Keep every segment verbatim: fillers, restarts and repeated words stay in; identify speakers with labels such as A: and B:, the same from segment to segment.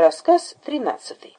A: Рассказ тринадцатый.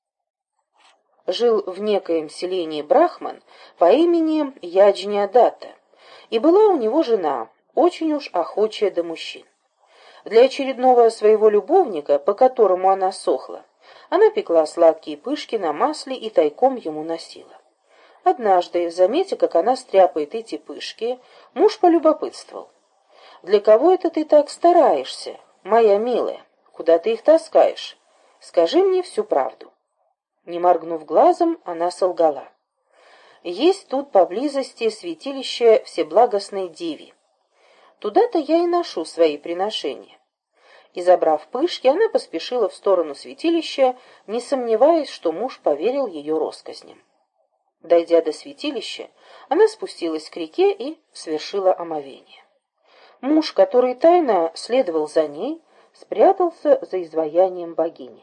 A: Жил в некоем селении брахман по имени Яджниадатта, и была у него жена, очень уж охочая до мужчин. Для очередного своего любовника, по которому она сохла, она пекла сладкие пышки на масле и тайком ему носила. Однажды, заметя, как она стряпает эти пышки, муж полюбопытствовал: «Для кого это ты так стараешься, моя милая? Куда ты их таскаешь? Скажи мне всю правду». Не моргнув глазом, она солгала: «Есть тут поблизости святилище Всеблагостной Деви. Туда-то я и ношу свои приношения». И, забрав пышки, она поспешила в сторону святилища, не сомневаясь, что муж поверил ее россказням. Дойдя до святилища, она спустилась к реке и совершила омовение. Муж, который тайно следовал за ней, спрятался за изваянием богини.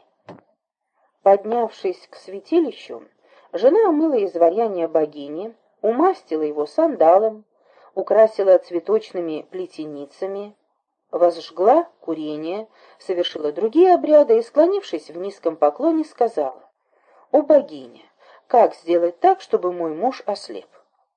A: Поднявшись к святилищу, жена омыла изваяние богини, умастила его сандалом, украсила цветочными плетеницами, возжгла курение, совершила другие обряды и, склонившись в низком поклоне, сказала: «О богиня, как сделать так, чтобы мой муж ослеп?»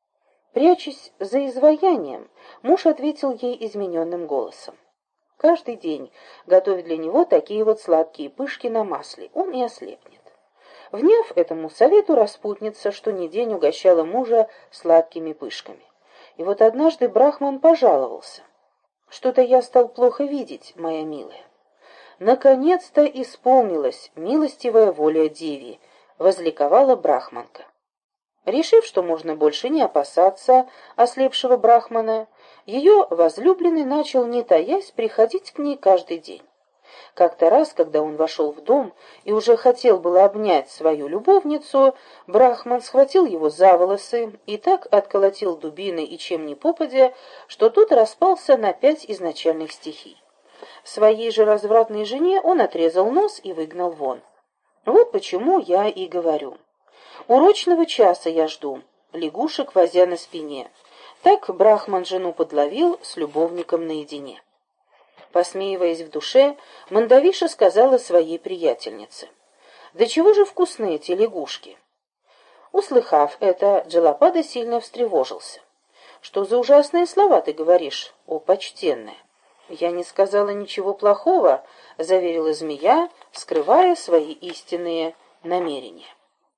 A: Прячась за изваянием, муж ответил ей измененным голосом: «Каждый день готовь для него такие вот сладкие пышки на масле, он и ослепнет». Вняв этому совету, распутница что ни день угощала мужа сладкими пышками. И вот однажды брахман пожаловался: «Что-то я стал плохо видеть, моя милая». «Наконец-то исполнилась милостивая воля Деви», — возликовала брахманка. Решив, что можно больше не опасаться ослепшего брахмана, ее возлюбленный начал, не таясь, приходить к ней каждый день. Как-то раз, когда он вошел в дом и уже хотел было обнять свою любовницу, брахман схватил его за волосы и так отколотил дубиной и чем ни попадя, что тот распался на пять изначальных стихий. Своей же развратной жене он отрезал нос и выгнал вон. Вот почему я и говорю: урочного часа я жду, лягушек возя на спине. Так брахман жену подловил с любовником наедине. Посмеиваясь в душе, Мандавиша сказала своей приятельнице: «Да чего же вкусны эти лягушки?» Услыхав это, Джалапада сильно встревожился. «Что за ужасные слова ты говоришь, о почтенная?» «Я не сказала ничего плохого», — заверила змея, скрывая свои истинные намерения.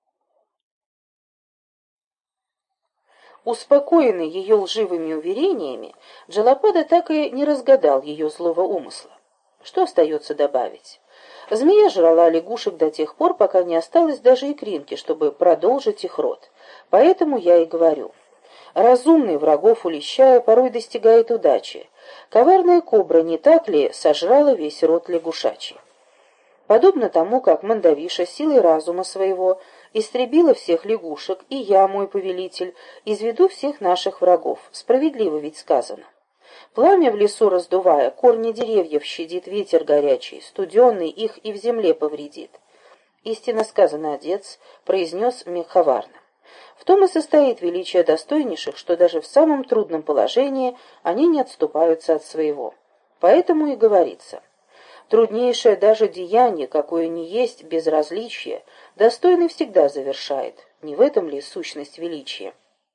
A: Успокоенный ее лживыми уверениями, Джалапада так и не разгадал ее злого умысла. Что остается добавить? Змея жрала лягушек до тех пор, пока не осталось даже икринки, чтобы продолжить их род. Поэтому я и говорю: разумный врагов улещая порой достигает удачи. Коварная кобра, не так ли, сожрала весь род лягушачий? Подобно тому, как Мандавиша силой разума своего истребила всех лягушек, и я, мой повелитель, изведу всех наших врагов. Справедливо ведь сказано. Пламя в лесу раздувая, корни деревьев щадит ветер горячий, студенный их и в земле повредит. Истинно сказано, отец, произнес Мехаварна. В том и состоит величие достойнейших, что даже в самом трудном положении они не отступаются от своего. Поэтому и говорится: труднейшее даже деяние, какое ни есть безразличие, достойный всегда завершает. Не в этом ли сущность величия?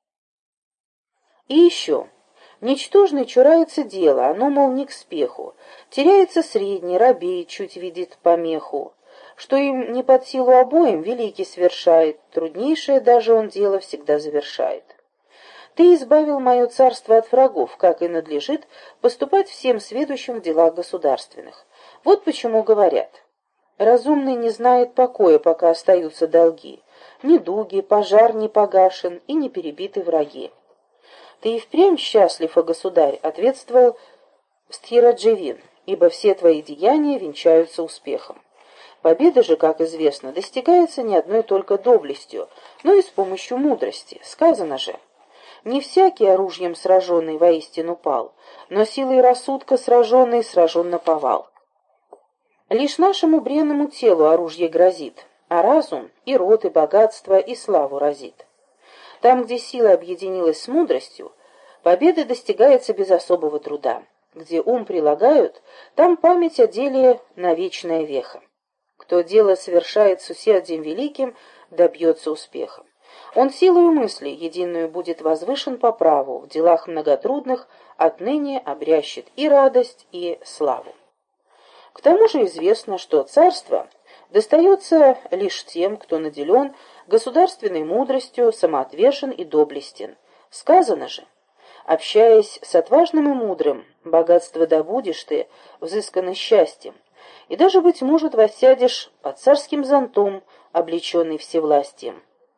A: И еще. Ничтожный чурается дело, оно, мол, не к спеху. Теряется средний, робеет, чуть видит помеху. Что им не под силу обоим, великий свершает, труднейшее даже он дело всегда завершает. Ты избавил мое царство от врагов, как и надлежит поступать всем сведущим в делах государственных. Вот почему говорят: разумный не знает покоя, пока остаются долги, недуги, пожар не погашен и не перебиты враги. Ты и впрямь счастлив, о государь, ответствовал Стхирадживин, ибо все твои деяния венчаются успехом. Победа же, как известно, достигается не одной только доблестью, но и с помощью мудрости. Сказано же: не всякий оружием сраженный воистину пал, но силой рассудка сраженный сражен наповал. Лишь нашему бренному телу оружие грозит, а разум и род, и богатство, и славу разит. Там, где сила объединилась с мудростью, победа достигается без особого труда. Где ум прилагают, там память о деле на вечное веха. Кто дело совершает с усердием великим, добьется успеха. Он силою мысли единую будет возвышен по праву, в делах многотрудных отныне обрящет и радость, и славу. К тому же известно, что царство достается лишь тем, кто наделен государственной мудростью, самоотвержен и доблестен. Сказано же: общаясь с отважным и мудрым, богатство добудешь ты, взысканный счастьем, и даже, быть может, воссядешь под царским зонтом, облеченный всевластием.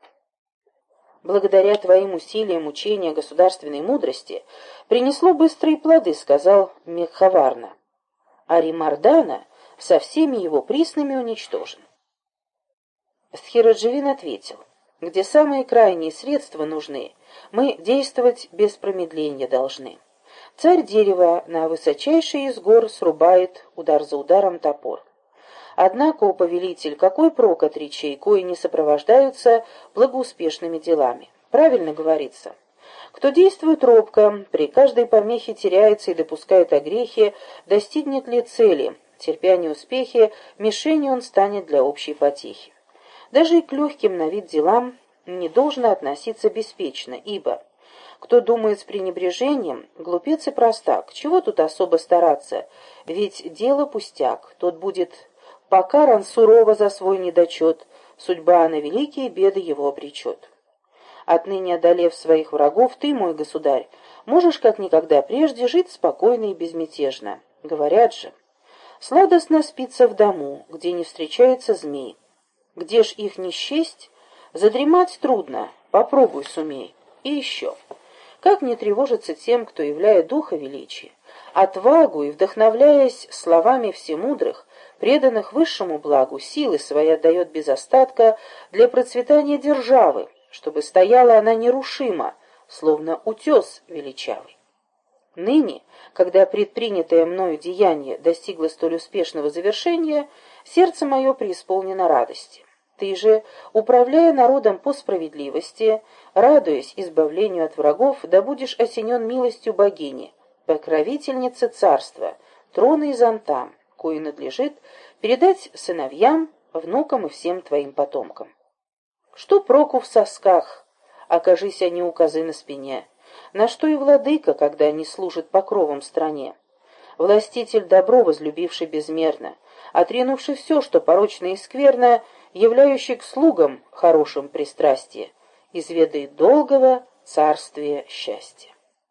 A: Благодаря твоим усилиям учения государственной мудрости принесло быстрые плоды, сказал Мекхаварна. А Римардана со всеми его приснами уничтожен. Стхирадживин ответил: где самые крайние средства нужны, мы действовать без промедления должны. Царь дерева на высочайший из гор срубает удар за ударом топор. Однако, о повелитель, какой прок от речей, кои не сопровождаются благоуспешными делами? Правильно говорится: кто действует робко, при каждой помехе теряется и допускает огрехи, достигнет ли цели, терпя неуспехи, мишенью он станет для общей потехи. Даже и к легким на вид делам не должно относиться беспечно, ибо кто думает с пренебрежением, глупец и простак, чего тут особо стараться, ведь дело пустяк, тот будет покаран сурово за свой недочет, судьба на великие беды его обречет. Отныне, одолев своих врагов, ты, мой государь, можешь как никогда прежде жить спокойно и безмятежно. Говорят же: сладостно спится в дому, где не встречаются змей. Где ж их не счесть, задремать трудно, попробуй сумей. И еще, как не тревожиться тем, кто являет духа величия, отвагу и, вдохновляясь словами всемудрых, преданных высшему благу, силы свои отдает без остатка для процветания державы, чтобы стояла она нерушимо, словно утес величавый. Ныне, когда предпринятое мною деяние достигло столь успешного завершения, сердце мое преисполнено радости. Ты же, управляя народом по справедливости, радуясь избавлению от врагов, да будешь осенен милостью богини, покровительницы царства, трона и зонта, кое надлежит передать сыновьям, внукам и всем твоим потомкам. Что проку в сосках, окажись они у козы на спине? На что и владыка, когда не служит покровом стране? Властитель добро, возлюбивший безмерно, отринувший все, что порочно и скверно, являющий к слугам хорошим пристрастие, изведает долгого царствия счастья.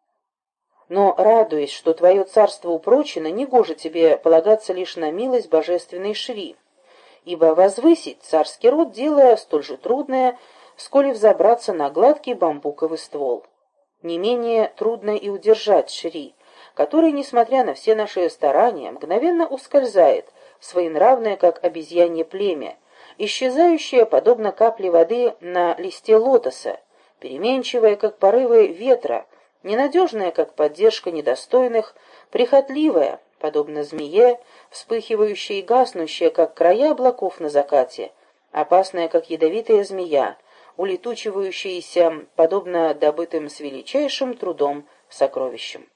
A: Но, радуясь, что твое царство упрочено, негоже тебе полагаться лишь на милость божественной Шри, ибо возвысить царский род — дело столь же трудное, сколь и взобраться на гладкий бамбуковый ствол. Не менее трудно и удержать Шри, который, несмотря на все наши старания, мгновенно ускользает в своенравное, как обезьянье племя, исчезающее, подобно капле воды на листе лотоса, переменчивое, как порывы ветра, ненадежная, как поддержка недостойных, прихотливая, подобно змее, вспыхивающая и гаснущая, как края облаков на закате, опасная, как ядовитая змея, улетучивающаяся, подобно добытым с величайшим трудом сокровищам.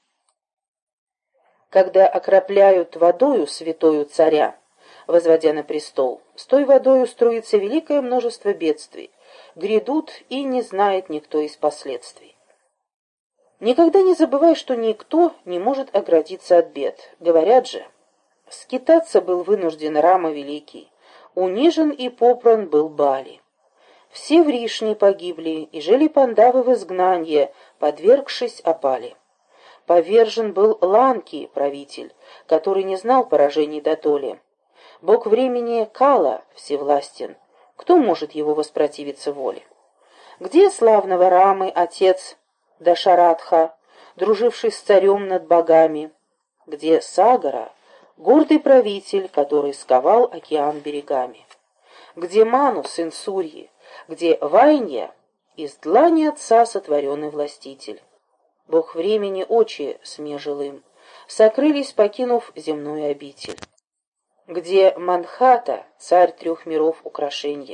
A: Когда окропляют водою святою царя, возводя на престол, с той водою струится великое множество бедствий, грядут, и не знает никто из последствий. Никогда не забывай, что никто не может оградиться от бед. Говорят же: скитаться был вынужден Рама Великий, унижен и попран был Бали. Все вришни погибли, и жили Пандавы в изгнанье, подвергшись опали. Повержен был Ланки, правитель, который не знал поражений дотоле. Бог времени Кала всевластен, кто может его воспротивиться воле? Где славного Рамы отец Дашаратха, друживший с царем над богами? Где Сагара, гордый правитель, который сковал океан берегами? Где Ману, сын Сурьи? Где Вайнья, из длани отца сотворенный властитель? Бог времени очи смежил им, сокрылись, покинув земную обитель. Где Манхата, царь трех миров украшенье?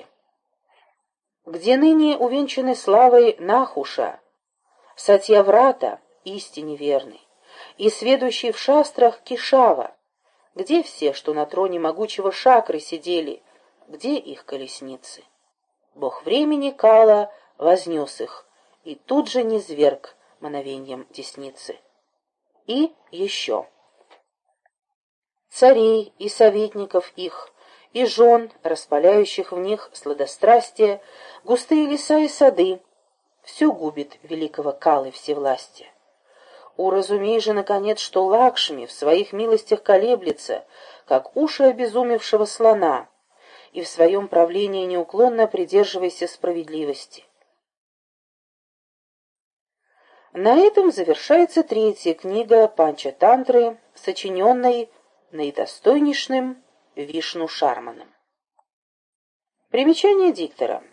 A: Где ныне увенчанный славой Нахуша, Сатьяврата, истине верный, и сведущий в шастрах Кишава? Где все, что на троне могучего Шакры сидели, где их колесницы? Бог времени Кала вознес их, и тут же низверг мановеньем десницы. И еще. Царей и советников их, и жен, распаляющих в них сладострастие, густые леса и сады, все губит великого Калы всевластия. Уразумей же, наконец, что Лакшми в своих милостях колеблется, как уши обезумевшего слона, и в своем правлении неуклонно придерживайся справедливости. На этом завершается третья книга Панчатантры, сочиненной наидостойнейшим Вишну Шарманом. Примечание диктора.